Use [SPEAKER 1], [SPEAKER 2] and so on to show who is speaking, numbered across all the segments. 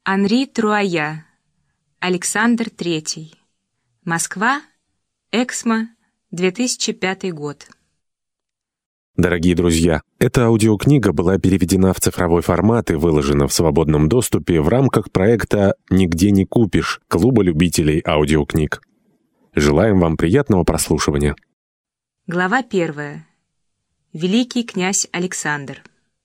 [SPEAKER 1] Анри Труая. Александр III. Москва. Эксмо. 2005 год.
[SPEAKER 2] Дорогие друзья, эта аудиокнига была переведена в цифровой формат и выложена в свободном доступе в рамках проекта «Нигде не купишь» Клуба любителей аудиокниг. Желаем вам приятного прослушивания.
[SPEAKER 1] Глава 1. Великий князь Александр.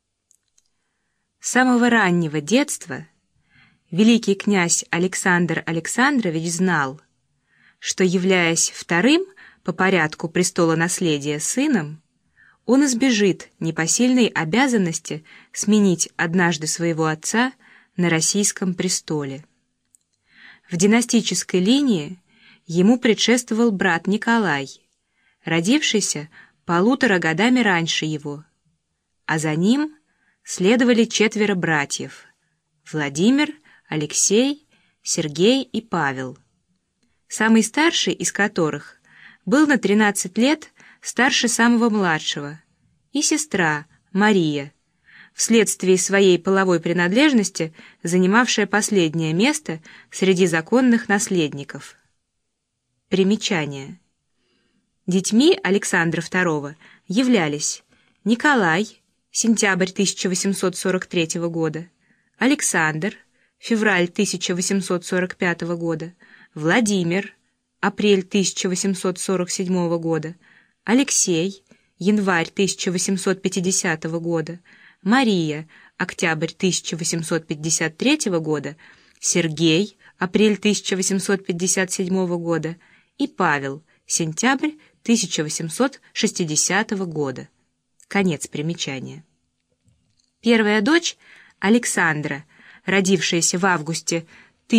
[SPEAKER 1] С самого раннего детства великий князь Александр Александрович знал, что, являясь вторым по порядку престолонаследия сыном, он избежит непосильной обязанности сменить однажды своего отца на российском престоле. В династической линии ему предшествовал брат Николай, родившийся 1,5 года раньше его, а за ним следовали 4 братьев: Владимир, Алексей, Сергей и Павел, самый старший из которых был на 13 лет старше самого младшего, и сестра Мария, вследствие своей половой принадлежности занимавшая последнее место среди законных наследников. Примечание. Детьми Александра II являлись Николай, сентябрь 1843 года, Александр, февраль 1845 года, Владимир, апрель 1847 года, Алексей, январь 1850 года, Мария, октябрь 1853 года, Сергей, апрель 1857 года и Павел, сентябрь 1860 года. Конец примечания. Первая дочь Александра, родившаяся в августе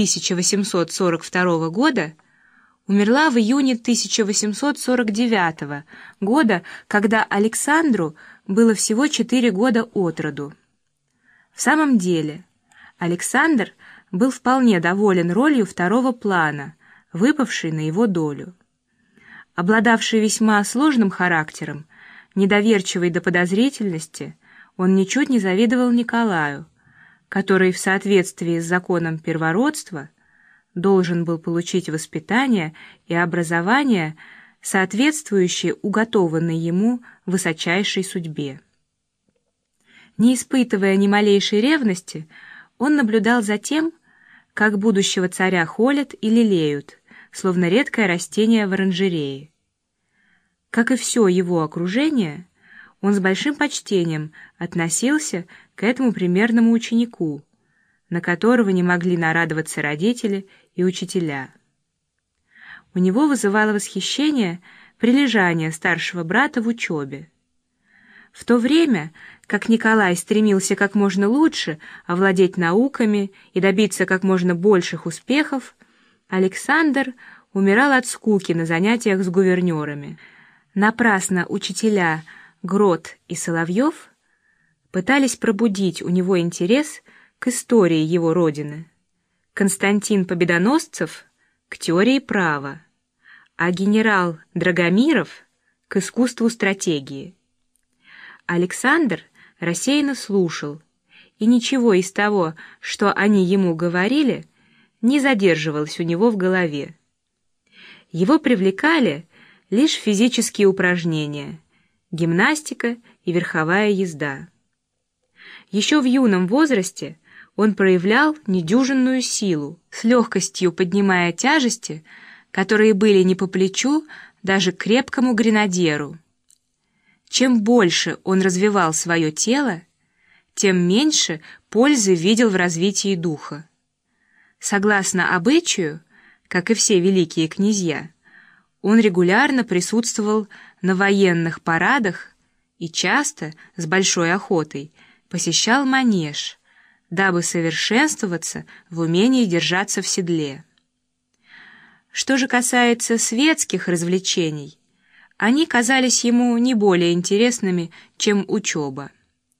[SPEAKER 1] 1842 года, умерла в июне 1849 года, когда Александру было всего 4 года от роду. В самом деле, Александр был вполне доволен ролью второго плана, выпавшей на его долю. Обладавший весьма сложным характером, недоверчивый до подозрительности, он ничуть не завидовал Николаю, который в соответствии с законом первородства должен был получить воспитание и образование, соответствующие уготованной ему высочайшей судьбе. Не испытывая ни малейшей ревности, он наблюдал за тем, как будущего царя холят и лелеют, словно редкое растение в оранжерее. Как и все его окружение, он с большим почтением относился к этому примерному ученику, на которого не могли нарадоваться родители и учителя. У него вызывало восхищение прилежание старшего брата в учебе. В то время, как Николай стремился как можно лучше овладеть науками и добиться как можно больших успехов, Александр умирал от скуки на занятиях с гувернерами. Напрасно учителя Грот и Соловьев пытались пробудить у него интерес к истории его родины. Константин Победоносцев — к теории права, а генерал Драгомиров — к искусству стратегии. Александр рассеянно слушал, и ничего из того, что они ему говорили, не задерживалось у него в голове. Его привлекали лишь физические упражнения, гимнастика и верховая езда. Еще в юном возрасте он проявлял недюжинную силу, с легкостью поднимая тяжести, которые были не по плечу даже крепкому гренадеру. Чем больше он развивал свое тело, тем меньше пользы видел в развитии духа. Согласно обычаю, как и все великие князья, он регулярно присутствовал на военных парадах и часто, с большой охотой, посещал манеж, дабы совершенствоваться в умении держаться в седле. Что же касается светских развлечений, они казались ему не более интересными, чем учеба.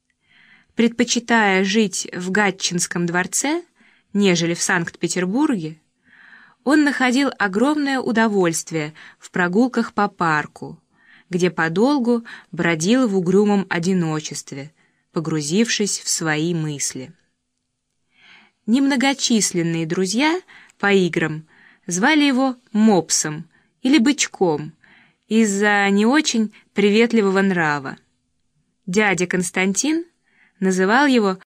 [SPEAKER 1] Предпочитая жить в Гатчинском дворце, нежели в Санкт-Петербурге, он находил огромное удовольствие в прогулках по парку, где подолгу бродил в угрюмом одиночестве, погрузившись в свои мысли. немногочисленные друзья по играм звали его Мопсом или Бычком из-за не очень приветливого нрава. Дядя Константин называл его